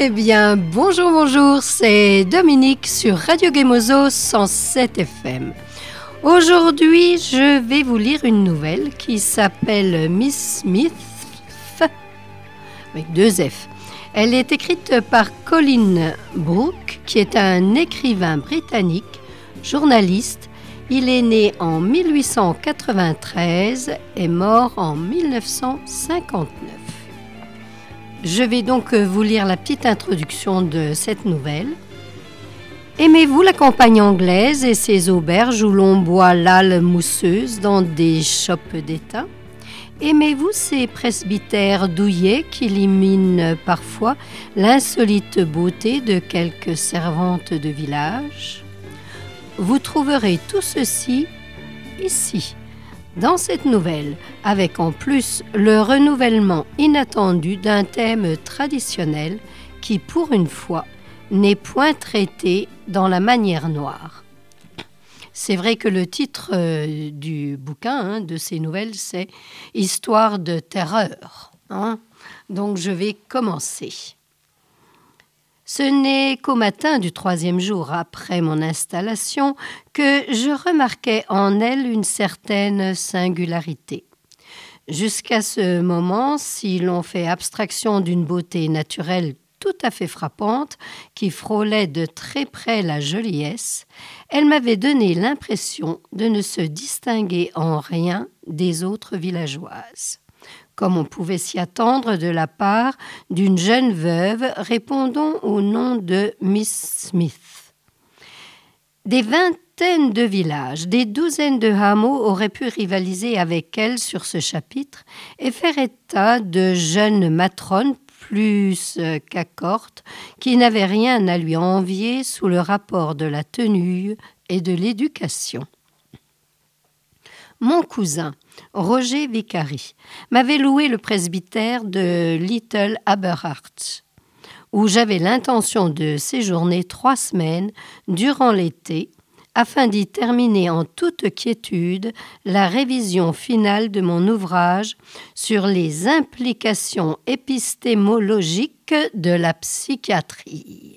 Eh bien, bonjour, c'est Dominique sur Radio Gemozo 107 FM. Aujourd'hui, je vais vous lire une nouvelle qui s'appelle Miss Smith, avec 2 F. Elle est écrite par Colin Brooke, qui est un écrivain britannique, journaliste. Il est né en 1893 et mort en 1959. Je vais donc vous lire la petite introduction de cette nouvelle. Aimez-vous la campagne anglaise et ses auberges où l'on boit l'âle mousseuse dans des chopes d'étain ? Aimez-vous ces presbytères douillets qui éliminent parfois l'insolite beauté de quelques servantes de village ? Vous trouverez tout ceci ici, dans cette nouvelle, avec en plus le renouvellement inattendu d'un thème traditionnel qui, pour une fois, n'est point traité dans la manière noire. C'est vrai que le titre du bouquin, de ces nouvelles, c'est « Histoire de terreur ». Donc je vais commencer. Ce n'est qu'au matin du 3e jour après mon installation que je remarquai en elle une certaine singularité. Jusqu'à ce moment, si l'on fait abstraction d'une beauté naturelle tout à fait frappante, qui frôlait de très près la joliesse, elle m'avait donné l'impression de ne se distinguer en rien des autres villageoises, comme on pouvait s'y attendre de la part d'une jeune veuve répondant au nom de Miss Smith. Des vingtaines de villages, des douzaines de hameaux auraient pu rivaliser avec elle sur ce chapitre et faire état de jeunes matrones plus qu'accortes, qui n'avaient rien à lui envier sous le rapport de la tenue et de l'éducation. Mon cousin, Roger Vicary, m'avait loué le presbytère de Little Aberhart, où j'avais l'intention de séjourner 3 semaines durant l'été, afin d'y terminer en toute quiétude la révision finale de mon ouvrage sur les implications épistémologiques de la psychiatrie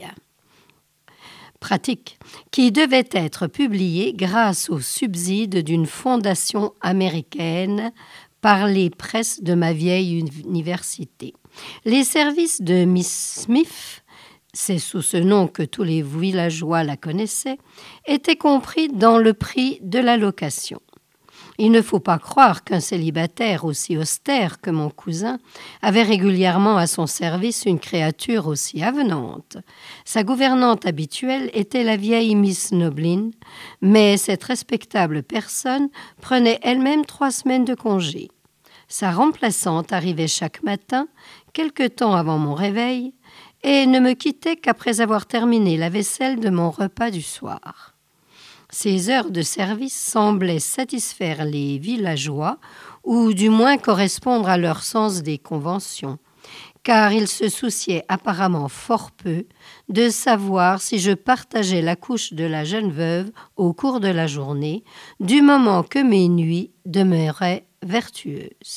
pratique, qui devait être publié grâce au subside d'une fondation américaine par les presses de ma vieille université. Les services de Miss Smith, c'est sous ce nom que tous les villageois la connaissaient, étaient compris dans le prix de la location. Il ne faut pas croire qu'un célibataire aussi austère que mon cousin avait régulièrement à son service une créature aussi avenante. Sa gouvernante habituelle était la vieille Miss Noblin, mais cette respectable personne prenait elle-même 3 semaines de congé. Sa remplaçante arrivait chaque matin, quelque temps avant mon réveil, et ne me quittait qu'après avoir terminé la vaisselle de mon repas du soir. Ces heures de service semblaient satisfaire les villageois, ou du moins correspondre à leur sens des conventions, car ils se souciaient apparemment fort peu de savoir si je partageais la couche de la jeune veuve au cours de la journée, du moment que mes nuits demeuraient vertueuses.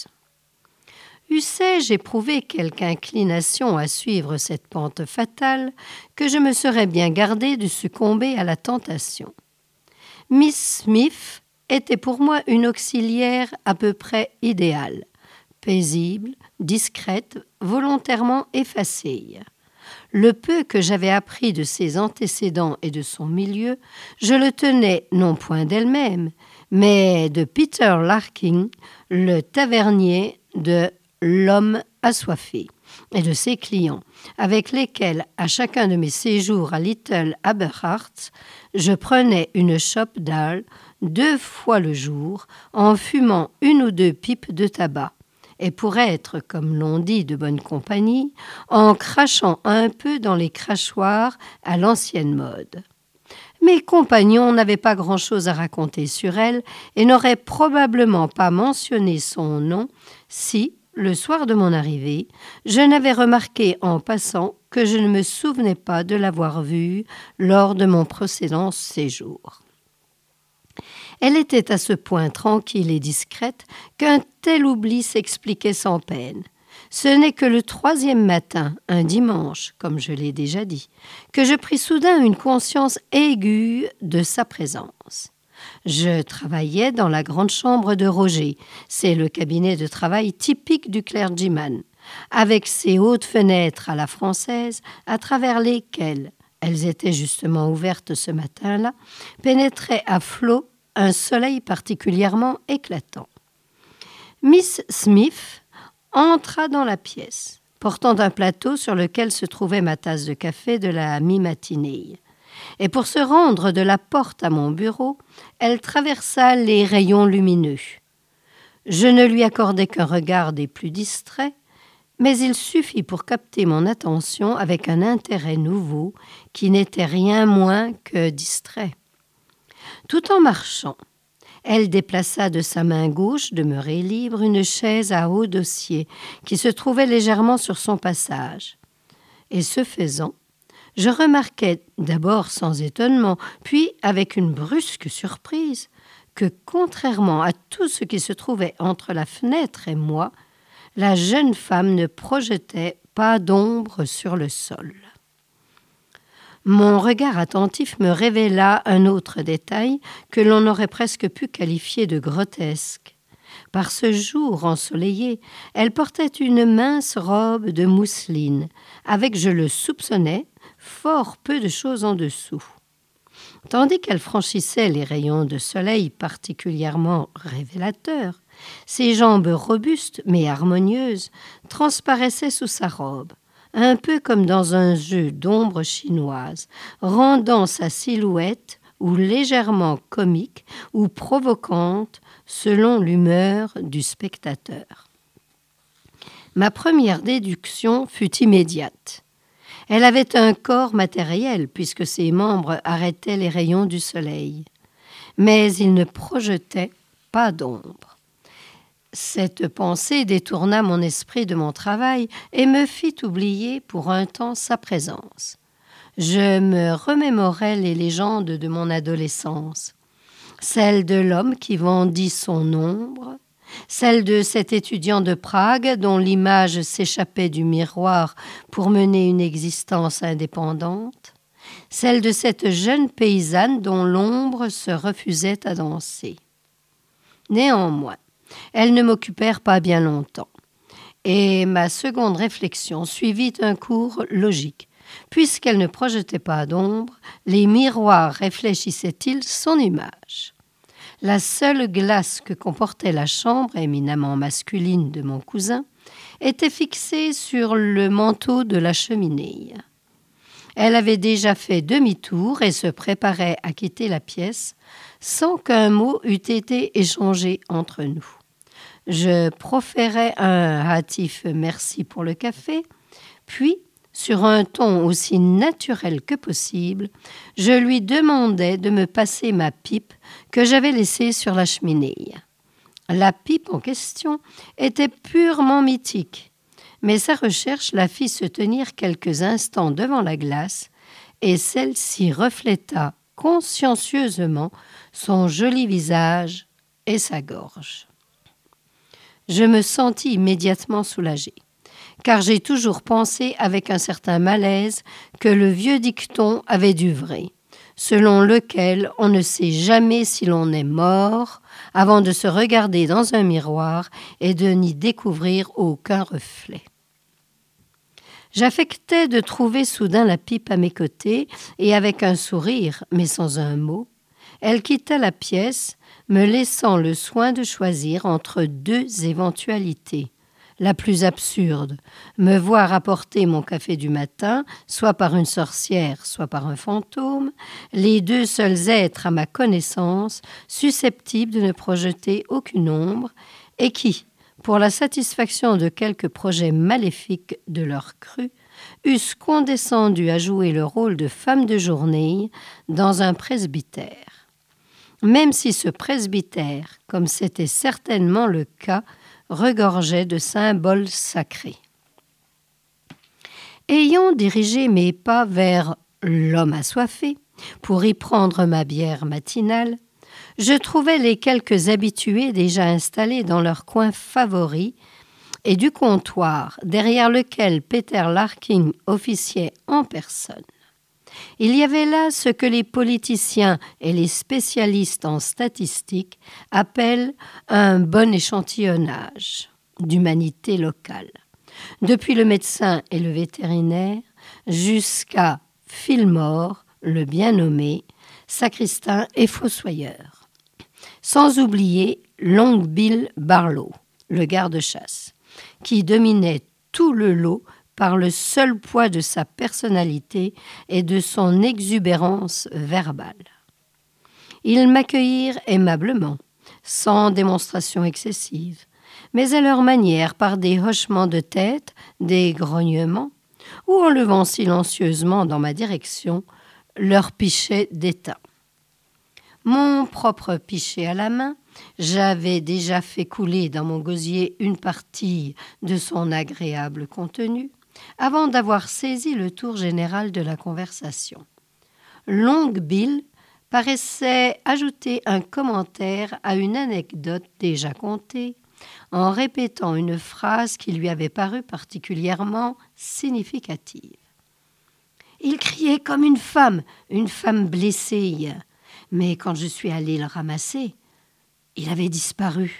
Eussé-je éprouvé quelque inclination à suivre cette pente fatale, que je me serais bien gardé de succomber à la tentation. Miss Smith était pour moi une auxiliaire à peu près idéale, paisible, discrète, volontairement effacée. Le peu que j'avais appris de ses antécédents et de son milieu, je le tenais non point d'elle-même, mais de Peter Larkin, le tavernier de L'Homme assoiffé, et de ses clients, avec lesquels, à chacun de mes séjours à Little Aberhart, je prenais une chope d'âle 2 fois le jour, en fumant 1 ou 2 pipes de tabac, et pour être, comme l'on dit, de bonne compagnie, en crachant un peu dans les crachoirs à l'ancienne mode. Mes compagnons n'avaient pas grand-chose à raconter sur elle et n'auraient probablement pas mentionné son nom si, le soir de mon arrivée, je n'avais remarqué en passant que je ne me souvenais pas de l'avoir vue lors de mon précédent séjour. Elle était à ce point tranquille et discrète qu'un tel oubli s'expliquait sans peine. Ce n'est que le 3e matin, un dimanche, comme je l'ai déjà dit, que je pris soudain une conscience aiguë de sa présence. Je travaillais dans la grande chambre de Roger, c'est le cabinet de travail typique du clergyman, avec ses hautes fenêtres à la française, à travers lesquelles, elles étaient justement ouvertes ce matin-là, pénétrait à flot un soleil particulièrement éclatant. Miss Smith entra dans la pièce, portant un plateau sur lequel se trouvait ma tasse de café de la mi-matinée. Et pour se rendre de la porte à mon bureau, elle traversa les rayons lumineux. Je ne lui accordai qu'un regard des plus distraits, mais il suffit pour capter mon attention avec un intérêt nouveau qui n'était rien moins que distrait. Tout en marchant, elle déplaça de sa main gauche, demeurée libre, une chaise à haut dossier qui se trouvait légèrement sur son passage. Et ce faisant, je remarquai d'abord sans étonnement, puis avec une brusque surprise, que contrairement à tout ce qui se trouvait entre la fenêtre et moi, la jeune femme ne projetait pas d'ombre sur le sol. Mon regard attentif me révéla un autre détail que l'on aurait presque pu qualifier de grotesque. Par ce jour ensoleillé, elle portait une mince robe de mousseline, avec, je le soupçonnais, fort peu de choses en dessous. Tandis qu'elle franchissait les rayons de soleil particulièrement révélateurs, ses jambes robustes mais harmonieuses transparaissaient sous sa robe, un peu comme dans un jeu d'ombre chinoise, rendant sa silhouette ou légèrement comique ou provocante selon l'humeur du spectateur. Ma première déduction fut immédiate. Elle avait un corps matériel puisque ses membres arrêtaient les rayons du soleil, mais ils ne projetaient pas d'ombre. Cette pensée détourna mon esprit de mon travail et me fit oublier pour un temps sa présence. Je me remémorais les légendes de mon adolescence, celle de l'homme qui vendit son ombre, celle de cet étudiant de Prague dont l'image s'échappait du miroir pour mener une existence indépendante, celle de cette jeune paysanne dont l'ombre se refusait à danser. Néanmoins, elles ne m'occupèrent pas bien longtemps, et ma seconde réflexion suivit un cours logique. Puisqu'elle ne projetait pas d'ombre, les miroirs réfléchissaient-ils son image ? La seule glace que comportait la chambre éminemment masculine de mon cousin était fixée sur le manteau de la cheminée. Elle avait déjà fait demi-tour et se préparait à quitter la pièce sans qu'un mot eût été échangé entre nous. Je proférai un hâtif merci pour le café, puis, sur un ton aussi naturel que possible, je lui demandai de me passer ma pipe que j'avais laissée sur la cheminée. La pipe en question était purement mythique, mais sa recherche la fit se tenir quelques instants devant la glace et celle-ci refléta consciencieusement son joli visage et sa gorge. Je me sentis immédiatement soulagée, car j'ai toujours pensé avec un certain malaise que le vieux dicton avait du vrai, selon lequel on ne sait jamais si l'on est mort avant de se regarder dans un miroir et de n'y découvrir aucun reflet. J'affectais de trouver soudain la pipe à mes côtés et avec un sourire, mais sans un mot, elle quitta la pièce, me laissant le soin de choisir entre deux éventualités. La plus absurde, me voir apporter mon café du matin, soit par une sorcière, soit par un fantôme, les deux seuls êtres à ma connaissance susceptibles de ne projeter aucune ombre et qui, pour la satisfaction de quelques projets maléfiques de leur crue, eussent condescendu à jouer le rôle de femme de journée dans un presbytère. Même si ce presbytère, comme c'était certainement le cas, regorgeait de symboles sacrés. Ayant dirigé mes pas vers l'homme assoiffé, pour y prendre ma bière matinale, je trouvais les quelques habitués déjà installés dans leur coin favori et du comptoir derrière lequel Peter Larkin officiait en personne. Il y avait là ce que les politiciens et les spécialistes en statistique appellent un bon échantillonnage d'humanité locale, depuis le médecin et le vétérinaire jusqu'à Fillmore, le bien nommé, sacristain et fossoyeur. Sans oublier Long Bill Barlow, le garde-chasse, qui dominait tout le lot par le seul poids de sa personnalité et de son exubérance verbale. Ils m'accueillirent aimablement, sans démonstration excessive, mais à leur manière par des hochements de tête, des grognements, ou en levant silencieusement dans ma direction leur pichet d'étain. Mon propre pichet à la main, j'avais déjà fait couler dans mon gosier une partie de son agréable contenu, avant d'avoir saisi le tour général de la conversation. Long Bill paraissait ajouter un commentaire à une anecdote déjà contée, en répétant une phrase qui lui avait paru particulièrement significative. Il criait comme une femme blessée, mais quand je suis allée le ramasser, il avait disparu.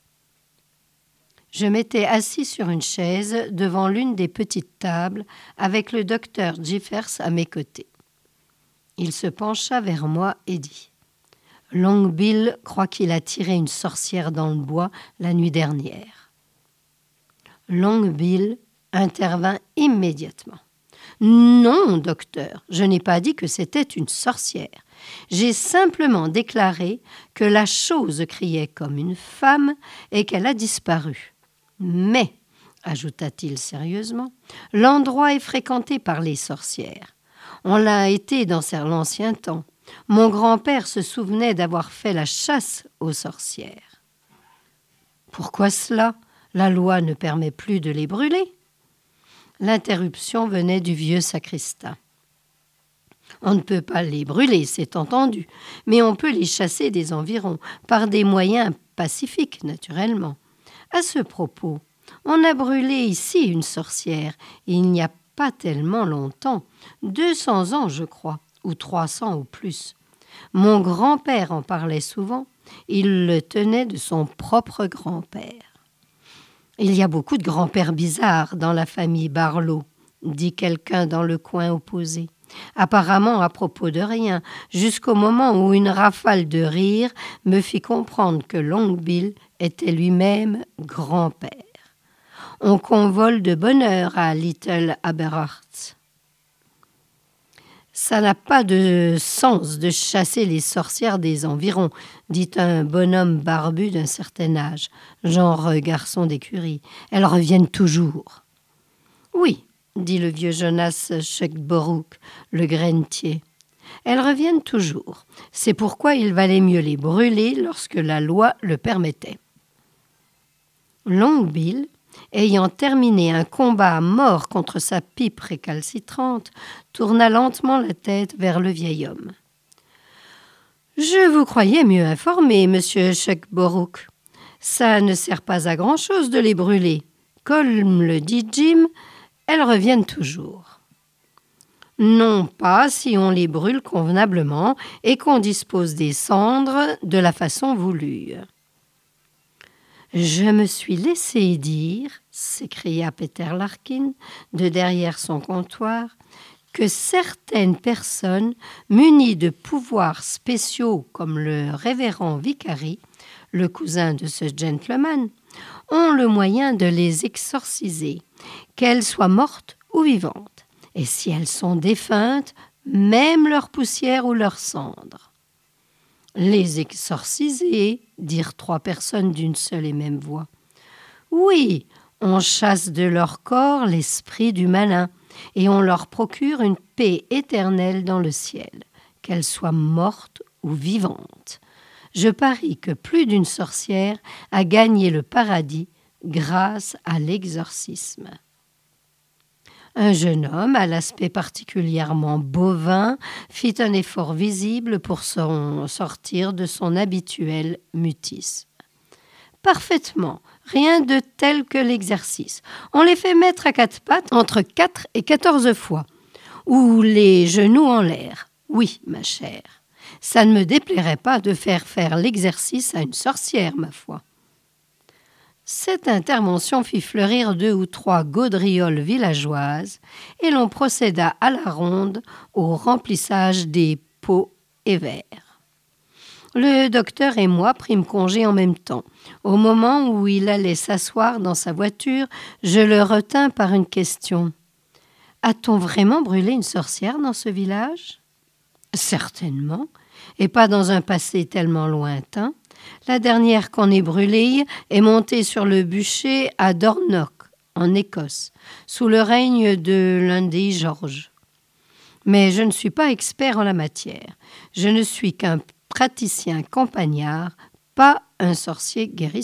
Je m'étais assis sur une chaise devant l'une des petites tables avec le docteur Jeffers à mes côtés. Il se pencha vers moi et dit « Long Bill croit qu'il a tiré une sorcière dans le bois la nuit dernière. » Long Bill intervint immédiatement. « Non, docteur, je n'ai pas dit que c'était une sorcière. J'ai simplement déclaré que la chose criait comme une femme et qu'elle a disparu. Mais, ajouta-t-il sérieusement, l'endroit est fréquenté par les sorcières. On l'a été dans l'ancien temps. Mon grand-père se souvenait d'avoir fait la chasse aux sorcières. Pourquoi cela ? La loi ne permet plus de les brûler. L'interruption venait du vieux sacristain. On ne peut pas les brûler, c'est entendu, mais on peut les chasser des environs, par des moyens pacifiques, naturellement. À ce propos, on a brûlé ici une sorcière, il n'y a pas tellement longtemps, 200 ans je crois, ou 300 ou plus. Mon grand-père en parlait souvent, il le tenait de son propre grand-père. Il y a beaucoup de grands-pères bizarres dans la famille Barlow, dit quelqu'un dans le coin opposé. Apparemment à propos de rien, jusqu'au moment où une rafale de rire me fit comprendre que Long Bill était lui-même grand-père. On convole de bonne heure à Little Aberhart. Ça n'a pas de sens de chasser les sorcières des environs, dit un bonhomme barbu d'un certain âge, genre garçon d'écurie. Elles reviennent toujours. Oui, dit le vieux Jonas Shuckborough, le grainetier. Elles reviennent toujours. C'est pourquoi il valait mieux les brûler lorsque la loi le permettait. Long Bill, ayant terminé un combat à mort contre sa pipe récalcitrante, tourna lentement la tête vers le vieil homme. « Je vous croyais mieux informé, monsieur Shuckborough. Ça ne sert pas à grand-chose de les brûler. Comme le dit Jim, elles reviennent toujours. Non pas si on les brûle convenablement et qu'on dispose des cendres de la façon voulue. » Je me suis laissé dire, s'écria Peter Larkin de derrière son comptoir, que certaines personnes munies de pouvoirs spéciaux comme le révérend Vicary, le cousin de ce gentleman, ont le moyen de les exorciser, qu'elles soient mortes ou vivantes, et si elles sont défuntes, même leur poussière ou leurs cendres. Les exorciser, dirent 3 personnes d'une seule et même voix. Oui, on chasse de leur corps l'esprit du malin, et on leur procure une paix éternelle dans le ciel, qu'elles soient mortes ou vivantes. Je parie que plus d'une sorcière a gagné le paradis grâce à l'exorcisme. Un jeune homme, à l'aspect particulièrement bovin, fit un effort visible pour sortir de son habituel mutisme. « Parfaitement, Rien de tel que l'exercice. On les fait mettre à quatre pattes entre 4 et 14 fois, ou les genoux en l'air. Oui, ma chère, ça ne me déplairait pas de faire l'exercice à une sorcière, ma foi. » Cette intervention fit fleurir 2 ou 3 gaudrioles villageoises et l'on procéda à la ronde au remplissage des pots et verres. Le docteur et moi prîmes congé en même temps. Au moment où il allait s'asseoir dans sa voiture, je le retins par une question. « A-t-on vraiment brûlé une sorcière dans ce village ?»« Certainement, et pas dans un passé tellement lointain. La dernière qu'on ait brûlée est montée sur le bûcher à Dornoch, en Écosse, sous le règne de Lundy George. Mais je ne suis pas expert en la matière. Je ne suis qu'un praticien campagnard, pas un sorcier guérisseur. »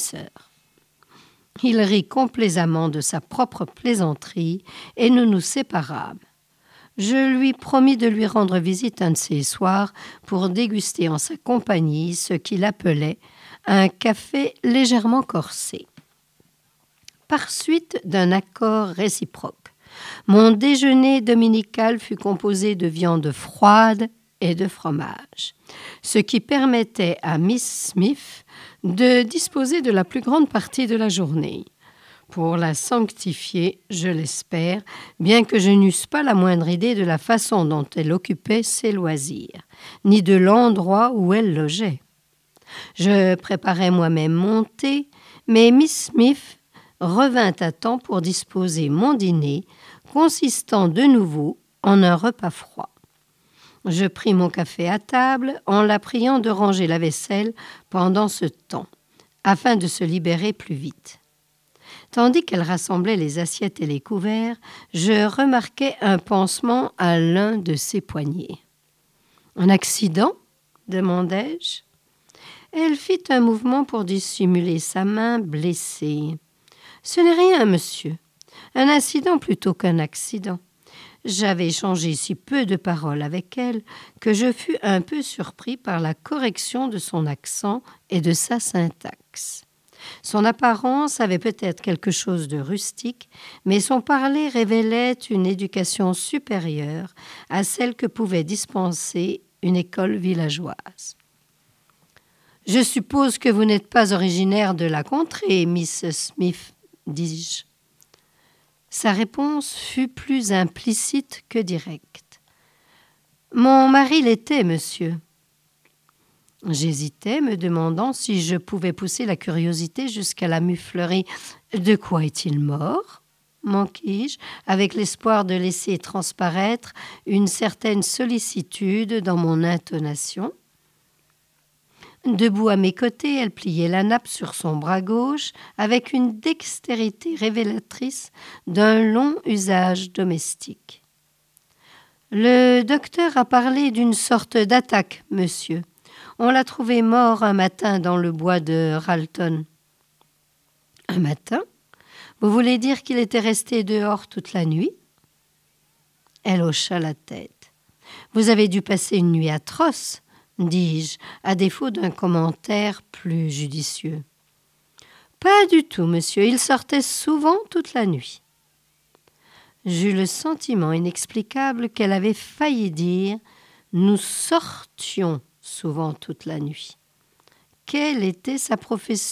Il rit complaisamment de sa propre plaisanterie et nous nous séparâmes. Je lui promis de lui rendre visite un de ces soirs pour déguster en sa compagnie ce qu'il appelait un café légèrement corsé. Par suite d'un accord réciproque, mon déjeuner dominical fut composé de viande froide et de fromage, ce qui permettait à Miss Smith de disposer de la plus grande partie de la journée. Pour la sanctifier, je l'espère, bien que je n'eusse pas la moindre idée de la façon dont elle occupait ses loisirs, ni de l'endroit où elle logeait. Je préparais moi-même mon thé, mais Miss Smith revint à temps pour disposer mon dîner, consistant de nouveau en un repas froid. Je pris mon café à table en la priant de ranger la vaisselle pendant ce temps, afin de se libérer plus vite. Tandis qu'elle rassemblait les assiettes et les couverts, je remarquai un pansement à l'un de ses poignets. « Un accident ?» demandai-je. Elle fit un mouvement pour dissimuler sa main blessée. « Ce n'est rien, monsieur. Un incident plutôt qu'un accident. » J'avais échangé si peu de paroles avec elle que je fus un peu surpris par la correction de son accent et de sa syntaxe. Son apparence avait peut-être quelque chose de rustique, mais son parler révélait une éducation supérieure à celle que pouvait dispenser une école villageoise. « Je suppose que vous n'êtes pas originaire de la contrée, Miss Smith, dis-je. » Sa réponse fut plus implicite que directe. « Mon mari l'était, monsieur. » J'hésitais, me demandant si je pouvais pousser la curiosité jusqu'à la muflerie. « De quoi est-il mort ?» manquai-je, avec l'espoir de laisser transparaître une certaine sollicitude dans mon intonation. Debout à mes côtés, elle pliait la nappe sur son bras gauche avec une dextérité révélatrice d'un long usage domestique. « Le docteur a parlé d'une sorte d'attaque, monsieur. On l'a trouvé mort un matin dans le bois de Ralton. »« Un matin ? Vous voulez dire qu'il était resté dehors toute la nuit ?» Elle hocha la tête. « Vous avez dû passer une nuit atroce, dis-je, à défaut d'un commentaire plus judicieux. »« Pas du tout, monsieur. Il sortait souvent toute la nuit. » J'eus le sentiment inexplicable qu'elle avait failli dire « Nous sortions souvent toute la nuit. » Quelle était sa profession ?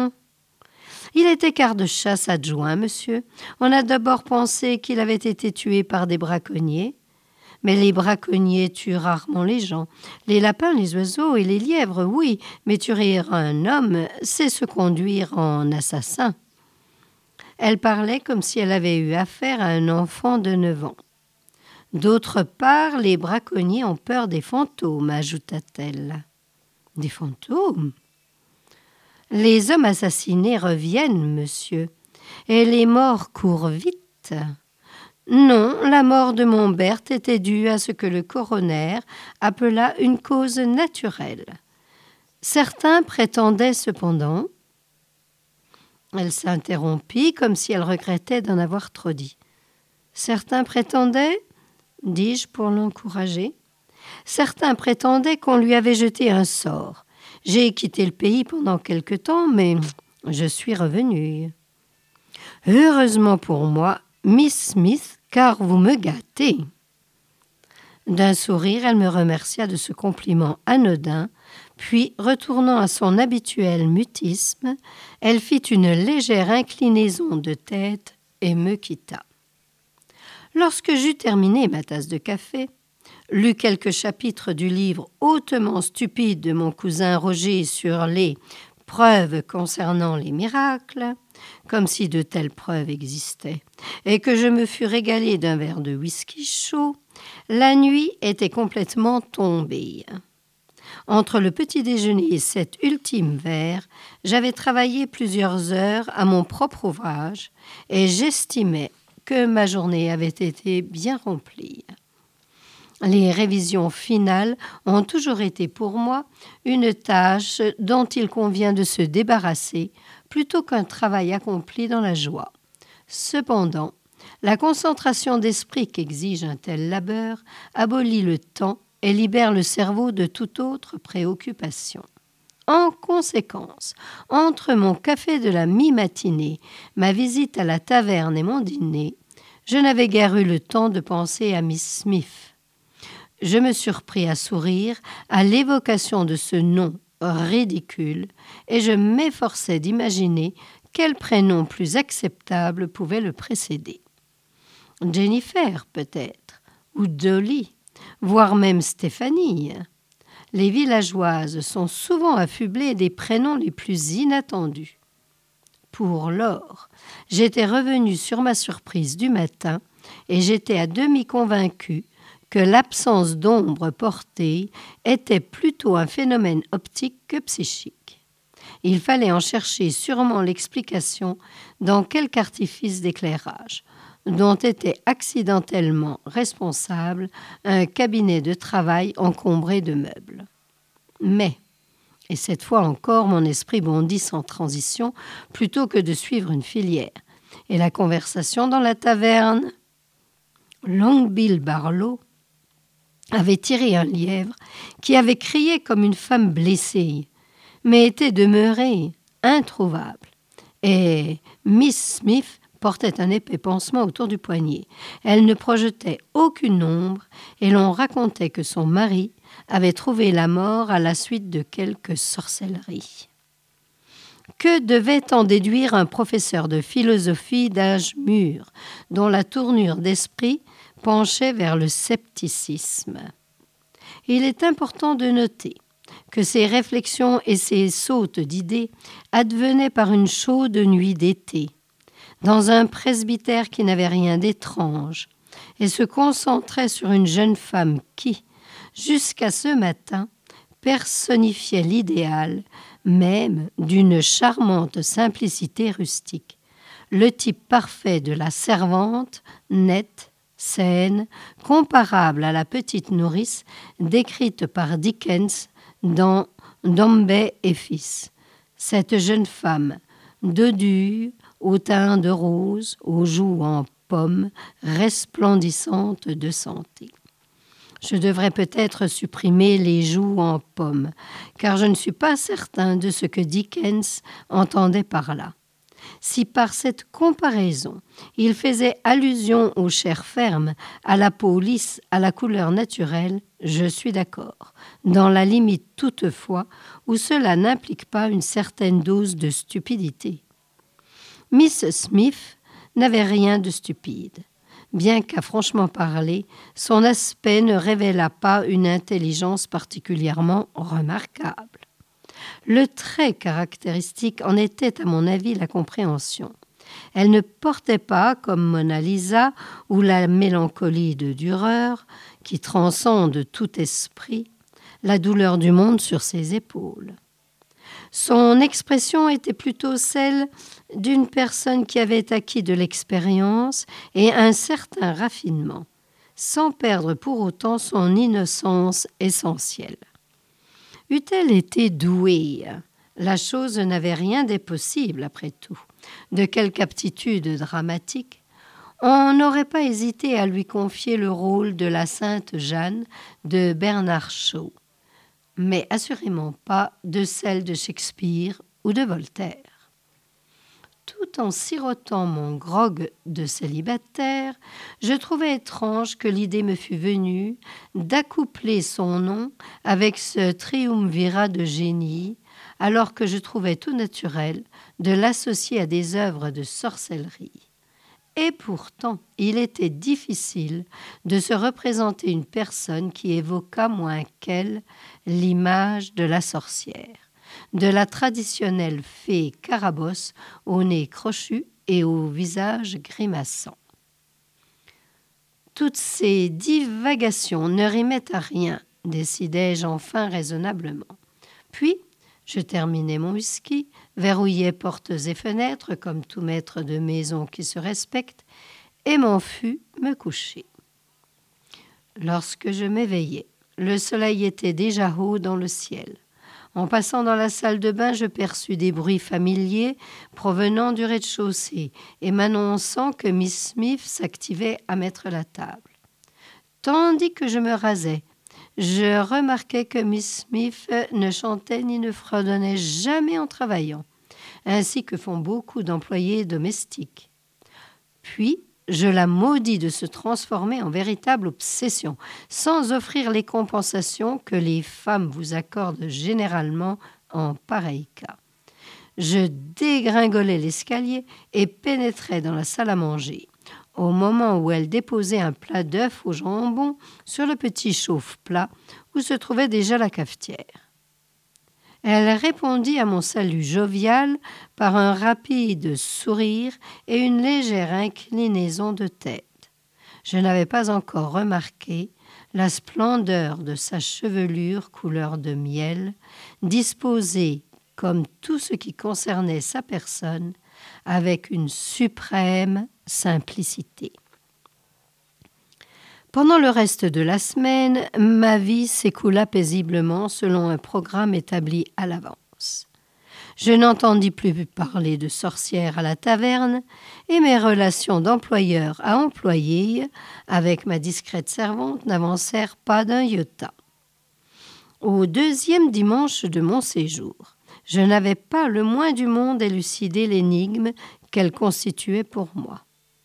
Il était garde-chasse adjoint, monsieur. On a d'abord pensé qu'il avait été tué par des braconniers. Mais les braconniers tuent rarement les gens. Les lapins, les oiseaux et les lièvres, oui, mais tuer un homme, c'est se conduire en assassin. Elle parlait comme si elle avait eu affaire à un enfant de 9 ans. D'autre part, les braconniers ont peur des fantômes, ajouta-t-elle. Des fantômes ? Les hommes assassinés reviennent, monsieur, et les morts courent vite. Non, la mort de mon Berthe était due à ce que le coroner appela une cause naturelle. Certains prétendaient cependant... Elle s'interrompit comme si elle regrettait d'en avoir trop dit. Certains prétendaient, dis-je pour l'encourager. Certains prétendaient qu'on lui avait jeté un sort. J'ai quitté le pays pendant quelque temps, mais Je suis revenue. Heureusement pour moi, Miss Smith, car vous me gâtez. D'un sourire, elle me remercia de ce compliment anodin, puis, retournant à son habituel mutisme, elle fit une légère inclinaison de tête et me quitta. Lorsque j'eus terminé ma tasse de café, lus quelques chapitres du livre hautement stupide de mon cousin Roger sur les preuves concernant les miracles, comme si de telles preuves existaient, et que je me fus régalé d'un verre de whisky chaud, la nuit était complètement tombée. Entre le petit déjeuner et cet ultime verre, j'avais travaillé plusieurs heures à mon propre ouvrage et j'estimais que ma journée avait été bien remplie. Les révisions finales ont toujours été pour moi une tâche dont il convient de se débarrasser plutôt qu'un travail accompli dans la joie. Cependant, la concentration d'esprit qu'exige un tel labeur abolit le temps et libère le cerveau de toute autre préoccupation. En conséquence, entre mon café de la mi-matinée, ma visite à la taverne et mon dîner, je n'avais guère eu le temps de penser à Miss Smith. Je me surpris à sourire à l'évocation de ce nom ridicule et je m'efforçais d'imaginer quel prénom plus acceptable pouvait le précéder. Jennifer, peut-être, ou Dolly, voire même Stéphanie. Les villageoises sont souvent affublées des prénoms les plus inattendus. Pour lors, j'étais revenue sur ma surprise du matin et j'étais à demi convaincue que l'absence d'ombre portée était plutôt un phénomène optique que psychique. Il fallait en chercher sûrement l'explication dans quelque artifice d'éclairage, dont était accidentellement responsable un cabinet de travail encombré de meubles. Mais, et cette fois encore mon esprit bondit sans transition plutôt que de suivre une filière, et la conversation dans la taverne. Long Bill Barlow avait tiré un lièvre qui avait crié comme une femme blessée, mais était demeuré introuvable, et Miss Smith portait un épais pansement autour du poignet. Elle ne projetait aucune ombre et l'on racontait que son mari avait trouvé la mort à la suite de quelque sorcellerie. Que devait en déduire un professeur de philosophie d'âge mûr, dont la tournure d'esprit penchait vers le scepticisme? Il est important de noter que ces réflexions et ces sautes d'idées advenaient par une chaude nuit d'été, dans un presbytère qui n'avait rien d'étrange, et se concentrait sur une jeune femme qui, jusqu'à ce matin, personnifiait l'idéal même d'une charmante simplicité rustique, le type parfait de la servante, nette, saine, comparable à la petite nourrice décrite par Dickens dans Dombey et Fils. Cette jeune femme, dodue, au teint de rose, aux joues en pomme, resplendissante de santé. Je devrais peut-être supprimer les joues en pomme, car je ne suis pas certain de ce que Dickens entendait par là. Si par cette comparaison, il faisait allusion aux chairs fermes, à la peau lisse, à la couleur naturelle, je suis d'accord, dans la limite toutefois où cela n'implique pas une certaine dose de stupidité. Miss Smith n'avait rien de stupide, bien qu'à franchement parler, son aspect ne révélât pas une intelligence particulièrement remarquable. Le trait caractéristique en était, à mon avis, la compréhension. Elle ne portait pas, comme Mona Lisa ou la mélancolie de Dürer, qui transcende tout esprit, la douleur du monde sur ses épaules. Son expression était plutôt celle d'une personne qui avait acquis de l'expérience et un certain raffinement, sans perdre pour autant son innocence essentielle. Eût-elle été douée, la chose n'avait rien d'impossible après tout. De quelque aptitude dramatique, on n'aurait pas hésité à lui confier le rôle de la Sainte Jeanne de Bernard Shaw, mais assurément pas de celle de Shakespeare ou de Voltaire. Tout en sirotant mon grog de célibataire, je trouvais étrange que l'idée me fût venue d'accoupler son nom avec ce triumvirat de génie, alors que je trouvais tout naturel de l'associer à des œuvres de sorcellerie. Et pourtant, il était difficile de se représenter une personne qui évoquât moins qu'elle l'image de la sorcière, de la traditionnelle fée Carabosse au nez crochu et au visage grimaçant. Toutes ces divagations ne rimaient à rien, décidai-je enfin raisonnablement. Puis, je terminai mon whisky, verrouillai portes et fenêtres comme tout maître de maison qui se respecte, et m'en fus me coucher. Lorsque je m'éveillai, le soleil était déjà haut dans le ciel. En passant dans la salle de bain, je perçus des bruits familiers provenant du rez-de-chaussée et m'annonçant que Miss Smith s'activait à mettre la table. Tandis que je me rasais, je remarquai que Miss Smith ne chantait ni ne fredonnait jamais en travaillant, ainsi que font beaucoup d'employés domestiques. Puis, je la maudis de se transformer en véritable obsession, sans offrir les compensations que les femmes vous accordent généralement en pareil cas. Je dégringolai l'escalier et pénétrai dans la salle à manger. Au moment où elle déposait un plat d'œufs au jambon sur le petit chauffe-plat où se trouvait déjà la cafetière. Elle répondit à mon salut jovial par un rapide sourire et une légère inclinaison de tête. Je n'avais pas encore remarqué la splendeur de sa chevelure couleur de miel, disposée, comme tout ce qui concernait sa personne, avec une suprême simplicité. Pendant le reste de la semaine, ma vie s'écoula paisiblement selon un programme établi à l'avance. Je n'entendis plus parler de sorcières à la taverne et mes relations d'employeur à employé avec ma discrète servante n'avancèrent pas d'un iota. Au 2e dimanche de mon séjour, je n'avais pas le moins du monde élucidé l'énigme qu'elle constituait pour moi.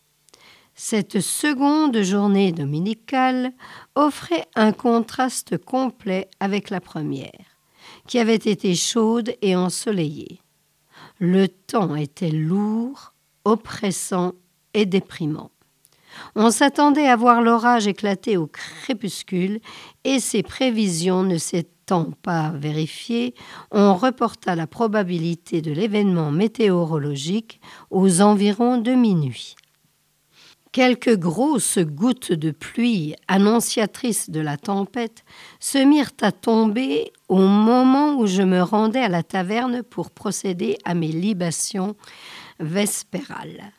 Cette seconde journée dominicale offrait un contraste complet avec la première, qui avait été chaude et ensoleillée. Le temps était lourd, oppressant et déprimant. On s'attendait à voir l'orage éclater au crépuscule et ces prévisions ne s'étant pas vérifiées, on reporta la probabilité de l'événement météorologique aux environs de minuit. Quelques grosses gouttes de pluie annonciatrices de la tempête se mirent à tomber au moment où je me rendais à la taverne pour procéder à mes libations vespérales.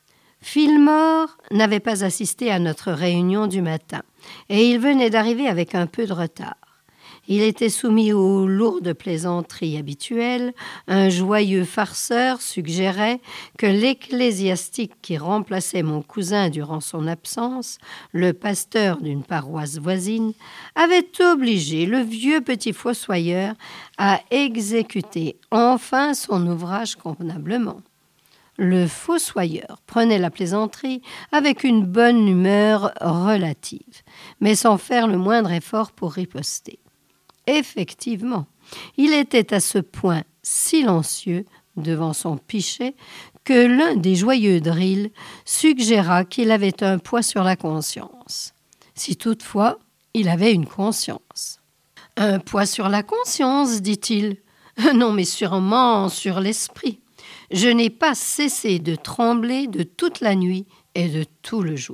Fillmore n'avait pas assisté à notre réunion du matin et il venait d'arriver avec un peu de retard. Il était soumis aux lourdes plaisanteries habituelles. Un joyeux farceur suggérait que l'ecclésiastique qui remplaçait mon cousin durant son absence, le pasteur d'une paroisse voisine, avait obligé le vieux petit fossoyeur à exécuter enfin son ouvrage convenablement. Le fossoyeur prenait la plaisanterie avec une bonne humeur relative, mais sans faire le moindre effort pour riposter. Effectivement, il était à ce point silencieux devant son pichet que l'un des joyeux drills suggéra qu'il avait un poids sur la conscience. Si toutefois, il avait une conscience. « Un poids sur la conscience, dit-il. Non, mais sûrement sur l'esprit. Je n'ai pas cessé de trembler de toute la nuit et de tout le jour. »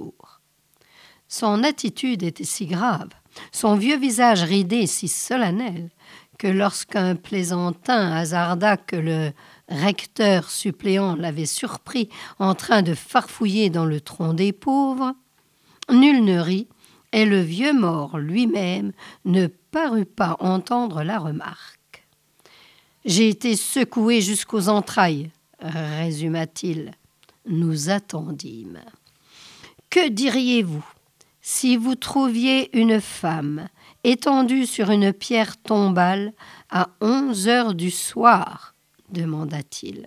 Son attitude était si grave, son vieux visage ridé si solennel, que lorsqu'un plaisantin hasarda que le recteur suppléant l'avait surpris en train de farfouiller dans le tronc des pauvres, nul ne rit, et le vieux mort lui-même ne parut pas entendre la remarque. « J'ai été secoué jusqu'aux entrailles, » résuma-t-il. Nous attendîmes. « Que diriez-vous si vous trouviez une femme étendue sur une pierre tombale à 11 heures du soir ?»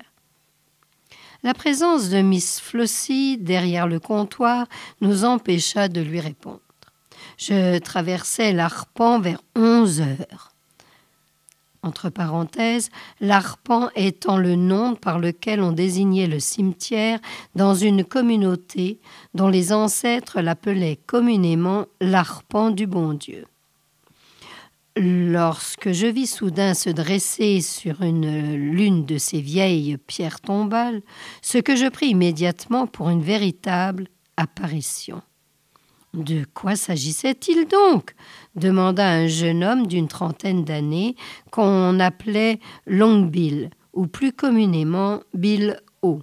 demanda-t-il. La présence de Miss Flossie derrière le comptoir nous empêcha de lui répondre. Je traversais l'Arpan vers 11 heures. Entre parenthèses, l'Arpan étant le nom par lequel on désignait le cimetière dans une communauté dont les ancêtres l'appelaient communément l'Arpan du bon Dieu. Lorsque je vis soudain se dresser sur l'une de ces vieilles pierres tombales, ce que je pris immédiatement pour une véritable apparition. « De quoi s'agissait-il donc ?» demanda un jeune homme d'une trentaine d'années qu'on appelait Long Bill, ou plus communément Bill O.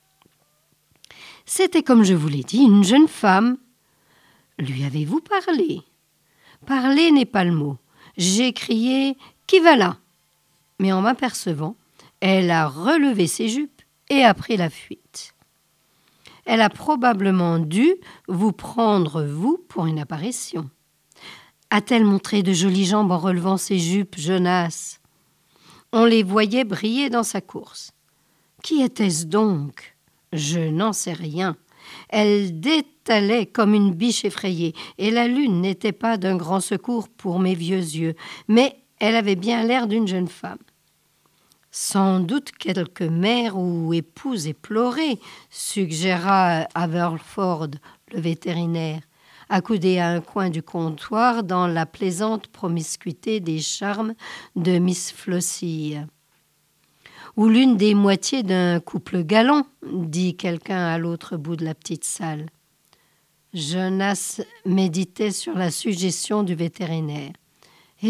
« C'était, comme je vous l'ai dit, une jeune femme. »« Lui avez-vous parlé ?»« Parler n'est pas le mot. J'ai crié « Qui va là ?» Mais en m'apercevant, elle a relevé ses jupes et a pris la fuite. Elle a probablement dû vous prendre, vous, pour une apparition. A-t-elle montré de jolies jambes en relevant ses jupes, Jonas ? On les voyait briller dans sa course. Qui était-ce donc ? Je n'en sais rien. Elle détalait comme une biche effrayée, et la lune n'était pas d'un grand secours pour mes vieux yeux, mais elle avait bien l'air d'une jeune femme. Sans doute quelque mère ou épouse éplorée, suggéra Haverford, le vétérinaire, accoudé à un coin du comptoir dans la plaisante promiscuité des charmes de Miss Flossie. Ou l'une des moitiés d'un couple galant, dit quelqu'un à l'autre bout de la petite salle. Jonas méditait sur la suggestion du vétérinaire. Éplorée ?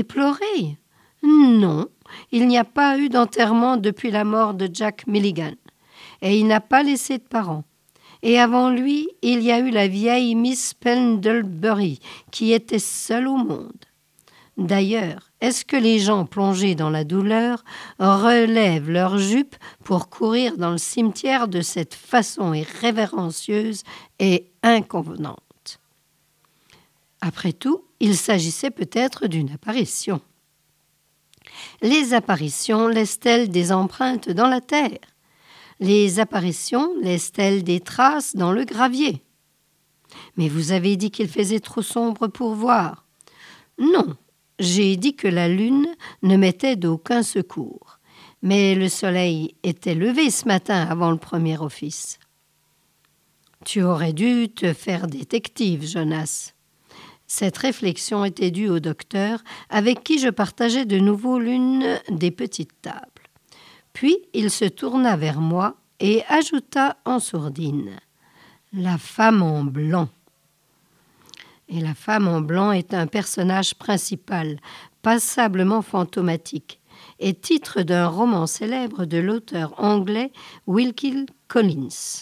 Non, il n'y a pas eu d'enterrement depuis la mort de Jack Milligan, et il n'a pas laissé de parents. Et avant lui, il y a eu la vieille Miss Pendlebury, qui était seule au monde. D'ailleurs, est-ce que les gens plongés dans la douleur relèvent leurs jupes pour courir dans le cimetière de cette façon irrévérencieuse et inconvenante ? Après tout, il s'agissait peut-être d'une apparition. Les apparitions laissent-elles des empreintes dans la terre ? Les apparitions laissent-elles des traces dans le gravier ? Mais vous avez dit qu'il faisait trop sombre pour voir. Non, j'ai dit que la lune ne m'était d'aucun secours. Mais le soleil était levé ce matin avant le premier office. Tu aurais dû te faire détective, Jonas. Cette réflexion était due au docteur, avec qui je partageais de nouveau l'une des petites tables. Puis il se tourna vers moi et ajouta en sourdine « La femme en blanc ». Et la femme en blanc est un personnage principal, passablement fantomatique, et titre d'un roman célèbre de l'auteur anglais Wilkie Collins.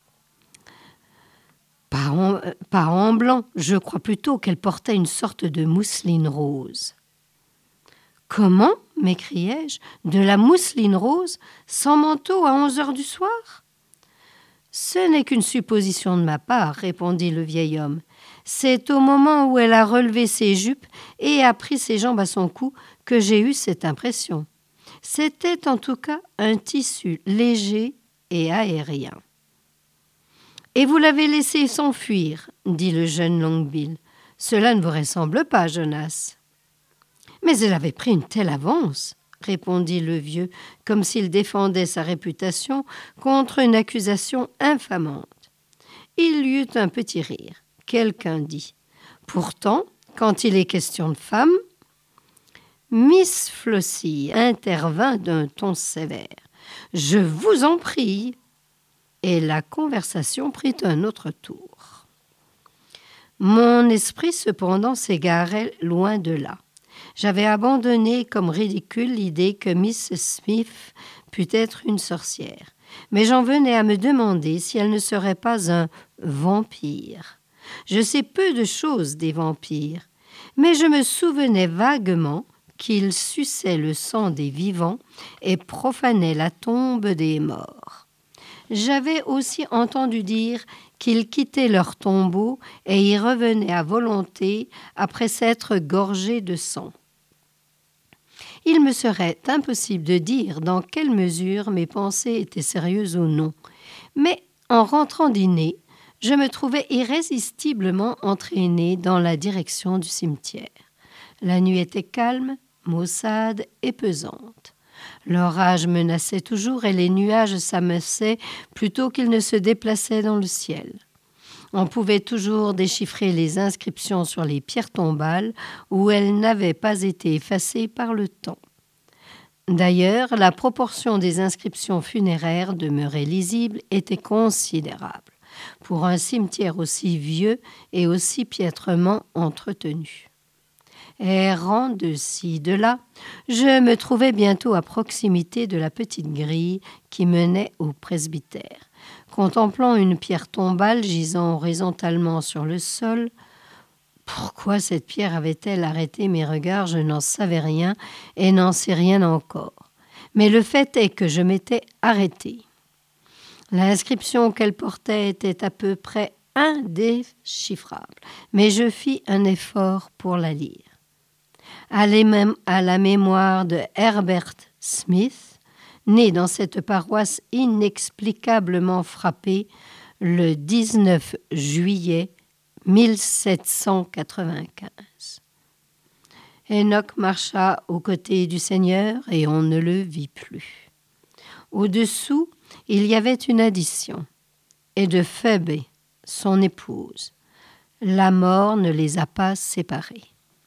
Pas en blanc, je crois plutôt qu'elle portait une sorte de mousseline rose. « Comment ?» m'écriai-je. « De la mousseline rose, sans manteau à 11 heures du soir ?»« Ce n'est qu'une supposition de ma part, » répondit le vieil homme. « C'est au moment où elle a relevé ses jupes et a pris ses jambes à son cou que j'ai eu cette impression. C'était en tout cas un tissu léger et aérien. » « Et vous l'avez laissé s'enfuir, » dit le jeune Longbill. « Cela ne vous ressemble pas, Jonas. »« Mais elle avait pris une telle avance, » répondit le vieux, comme s'il défendait sa réputation contre une accusation infamante. Il y eut un petit rire. Quelqu'un dit « Pourtant, quand il est question de femmes... » Miss Flossie intervint d'un ton sévère. « Je vous en prie !» Et la conversation prit un autre tour. Mon esprit, cependant, s'égarait loin de là. J'avais abandonné comme ridicule l'idée que Miss Smith pût être une sorcière, mais j'en venais à me demander si elle ne serait pas un vampire. Je sais peu de choses des vampires, mais je me souvenais vaguement qu'ils suçaient le sang des vivants et profanaient la tombe des morts. J'avais aussi entendu dire qu'ils quittaient leur tombeau et y revenaient à volonté après s'être gorgés de sang. Il me serait impossible de dire dans quelle mesure mes pensées étaient sérieuses ou non, Mais en rentrant dîner, je me trouvais irrésistiblement entraînée dans la direction du cimetière. La nuit était calme, maussade et pesante. L'orage menaçait toujours et les nuages s'amassaient plutôt qu'ils ne se déplaçaient dans le ciel. On pouvait toujours déchiffrer les inscriptions sur les pierres tombales où elles n'avaient pas été effacées par le temps. D'ailleurs, la proportion des inscriptions funéraires demeurée lisible était considérable pour un cimetière aussi vieux et aussi piètrement entretenu. Errant de ci, de là, je me trouvais bientôt à proximité de la petite grille qui menait au presbytère. Contemplant une pierre tombale gisant horizontalement sur le sol, pourquoi cette pierre avait-elle arrêté mes regards, je n'en savais rien et n'en sais rien encore. Mais le fait est que je m'étais arrêté. L'inscription qu'elle portait était à peu près indéchiffrable, mais je fis un effort pour la lire. À la mémoire de Herbert Smith, né dans cette paroisse inexplicablement frappée le 19 juillet 1795. Enoch marcha aux côtés du Seigneur et on ne le vit plus. Au-dessous, il y avait une addition. Et de Phébé, son épouse, la mort ne les a pas séparés.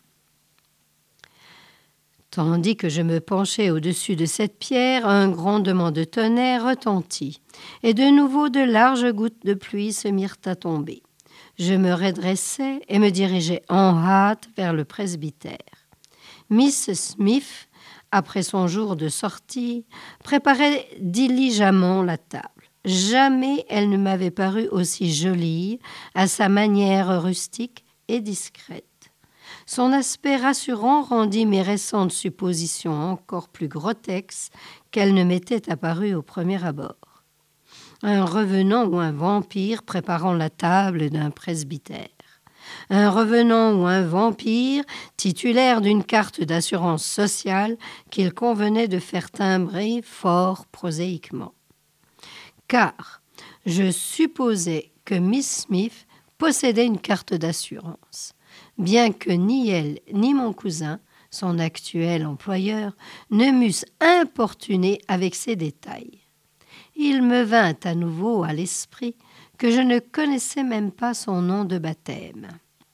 Tandis que je me penchais au-dessus de cette pierre, un grondement de tonnerre retentit, et de nouveau de larges gouttes de pluie se mirent à tomber. Je me redressai et me dirigeai en hâte vers le presbytère. Miss Smith, après son jour de sortie, préparait diligemment la table. Jamais elle ne m'avait paru aussi jolie, à sa manière rustique et discrète. Son aspect rassurant rendit mes récentes suppositions encore plus grotesques qu'elles ne m'étaient apparues au premier abord. Un revenant ou un vampire préparant la table d'un presbytère. Un revenant ou un vampire titulaire d'une carte d'assurance sociale qu'il convenait de faire timbrer fort prosaïquement. Car je supposais que Miss Smith possédait une carte d'assurance, bien que ni elle ni mon cousin, son actuel employeur, ne m'eussent importuné avec ces détails. Il me vint à nouveau à l'esprit que je ne connaissais même pas son nom de baptême.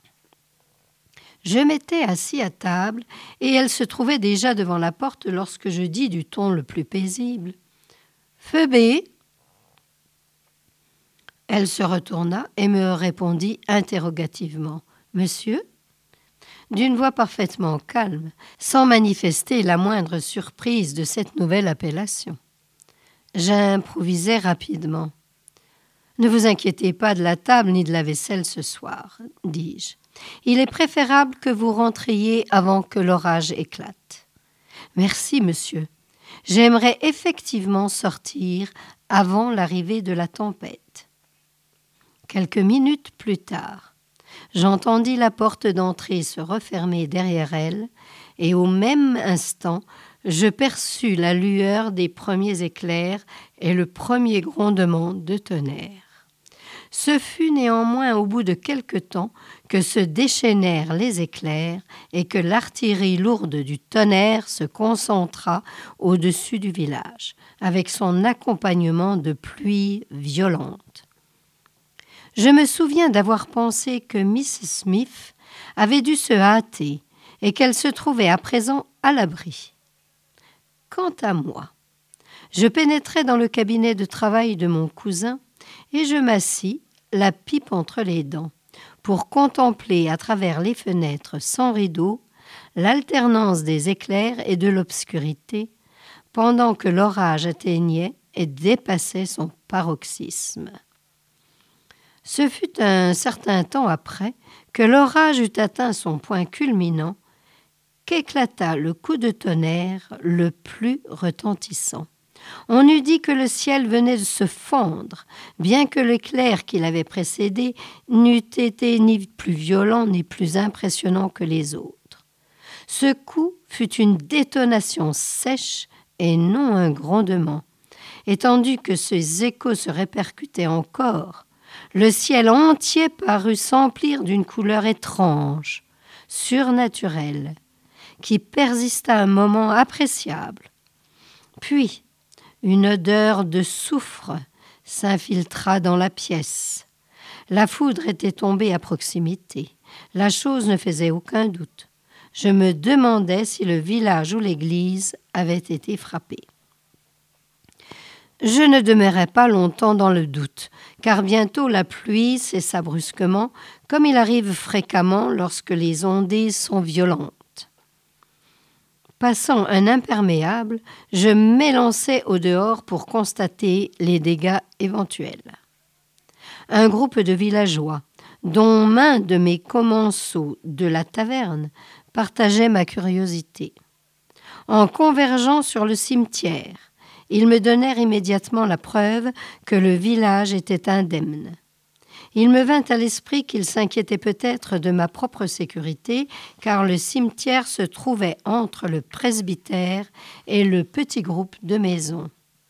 Je m'étais assis à table et elle se trouvait déjà devant la porte lorsque je dis du ton le plus paisible « Phébé !» Elle se retourna et me répondit interrogativement « Monsieur ?» d'une voix parfaitement calme, sans manifester la moindre surprise de cette nouvelle appellation. J'improvisai rapidement. « Ne vous inquiétez pas de la table ni de la vaisselle ce soir, dis-je. Il est préférable que vous rentriez avant que l'orage éclate. »« Merci, monsieur. J'aimerais effectivement sortir avant l'arrivée de la tempête. » Quelques minutes plus tard, j'entendis la porte d'entrée se refermer derrière elle et au même instant, je perçus la lueur des premiers éclairs et le premier grondement de tonnerre. Ce fut néanmoins au bout de quelque temps que se déchaînèrent les éclairs et que l'artillerie lourde du tonnerre se concentra au-dessus du village, avec son accompagnement de pluie violente. Je me souviens d'avoir pensé que Miss Smith avait dû se hâter et qu'elle se trouvait à présent à l'abri. Quant à moi, je pénétrai dans le cabinet de travail de mon cousin et je m'assis, la pipe entre les dents, pour contempler à travers les fenêtres sans rideaux l'alternance des éclairs et de l'obscurité, pendant que l'orage atteignait et dépassait son paroxysme. Ce fut un certain temps après que l'orage eut atteint son point culminant qu'éclata le coup de tonnerre le plus retentissant. On eût dit que le ciel venait de se fendre, bien que l'éclair qui l'avait précédé n'eût été ni plus violent ni plus impressionnant que les autres. Ce coup fut une détonation sèche et non un grondement, tandis que ces échos se répercutaient encore, le ciel entier parut s'emplir d'une couleur étrange, surnaturelle, qui persista un moment appréciable. Puis, une odeur de soufre s'infiltra dans la pièce. La foudre était tombée à proximité. La chose ne faisait aucun doute. Je me demandais si le village ou l'église avait été frappé. Je ne demeurai pas longtemps dans le doute, car bientôt la pluie cessa brusquement, comme il arrive fréquemment lorsque les ondées sont violentes. Passant un imperméable, je m'élançai au dehors pour constater les dégâts éventuels. Un groupe de villageois, dont main de mes commensaux de la taverne, partageait ma curiosité. En convergeant sur le cimetière, ils me donnèrent immédiatement la preuve que le village était indemne. Il me vint à l'esprit qu'ils s'inquiétaient peut-être de ma propre sécurité, car le cimetière se trouvait entre le presbytère et le petit groupe de maisons.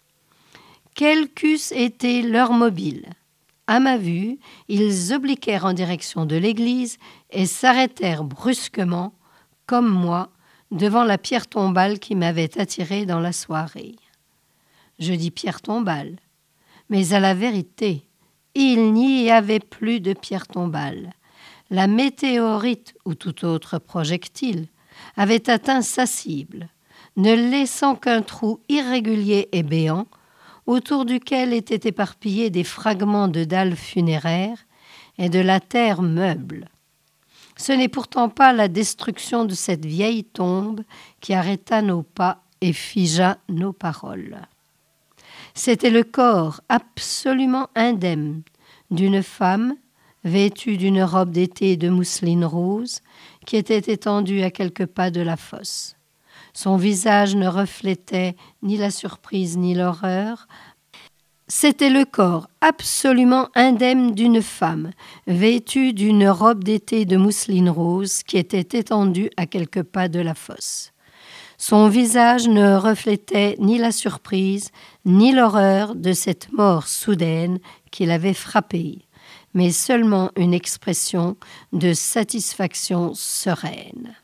Quels qu'eussent été leurs mobiles, à ma vue, ils obliquèrent en direction de l'église et s'arrêtèrent brusquement, comme moi, devant la pierre tombale qui m'avait attiré dans la soirée. Je dis pierre tombale, mais à la vérité, il n'y avait plus de pierre tombale. La météorite ou tout autre projectile avait atteint sa cible, ne laissant qu'un trou irrégulier et béant, autour duquel étaient éparpillés des fragments de dalles funéraires et de la terre meuble. Ce n'est pourtant pas la destruction de cette vieille tombe qui arrêta nos pas et figea nos paroles. C'était le corps absolument indemne d'une femme vêtue d'une robe d'été de mousseline rose qui était étendue à quelques pas de la fosse. Son visage ne reflétait ni la surprise ni l'horreur. C'était le corps absolument indemne d'une femme vêtue d'une robe d'été de mousseline rose qui était étendue à quelques pas de la fosse. Son visage ne reflétait ni la surprise ni l'horreur de cette mort soudaine qui l'avait frappée, mais seulement une expression de satisfaction sereine.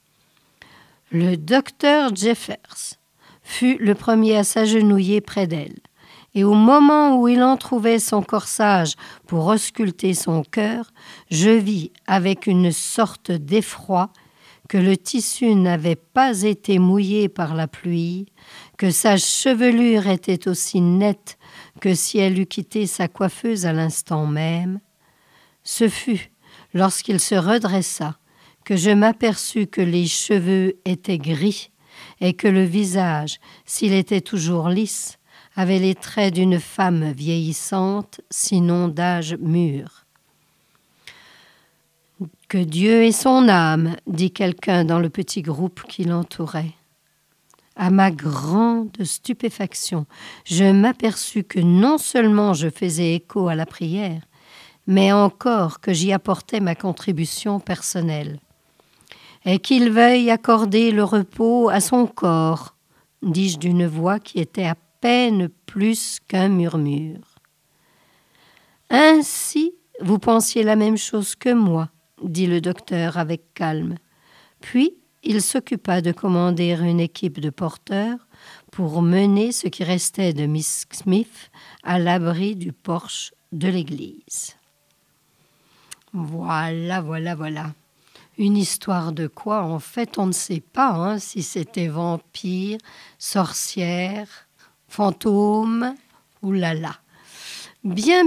Le docteur Jeffers fut le premier à s'agenouiller près d'elle, et au moment où il entrouvait son corsage pour ausculter son cœur, je vis avec une sorte d'effroi que le tissu n'avait pas été mouillé par la pluie, que sa chevelure était aussi nette que si elle eût quitté sa coiffeuse à l'instant même. Ce fut, lorsqu'il se redressa, que je m'aperçus que les cheveux étaient gris et que le visage, s'il était toujours lisse, avait les traits d'une femme vieillissante, sinon d'âge mûr. « Que Dieu ait son âme », dit quelqu'un dans le petit groupe qui l'entourait. À ma grande stupéfaction, je m'aperçus que non seulement je faisais écho à la prière, mais encore que j'y apportais ma contribution personnelle. « Et qu'il veuille accorder le repos à son corps », dis-je d'une voix qui était à peine plus qu'un murmure. « Ainsi, vous pensiez la même chose que moi », dit le docteur avec calme. Puis, il s'occupa de commander une équipe de porteurs pour mener ce qui restait de Miss Smith à l'abri du porche de l'église. Voilà. Une histoire de quoi? En fait, on ne sait pas si c'était vampire, sorcière, fantôme, oulala. Bien.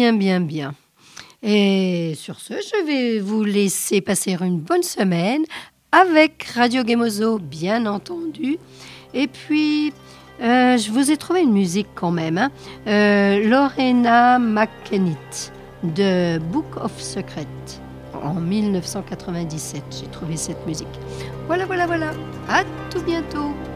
Et sur ce, je vais vous laisser passer une bonne semaine avec Radio Gemozo, bien entendu. Et puis, je vous ai trouvé une musique quand même. Lorena McKennitt de Book of Secrets. En 1997, j'ai trouvé cette musique. Voilà. À tout bientôt.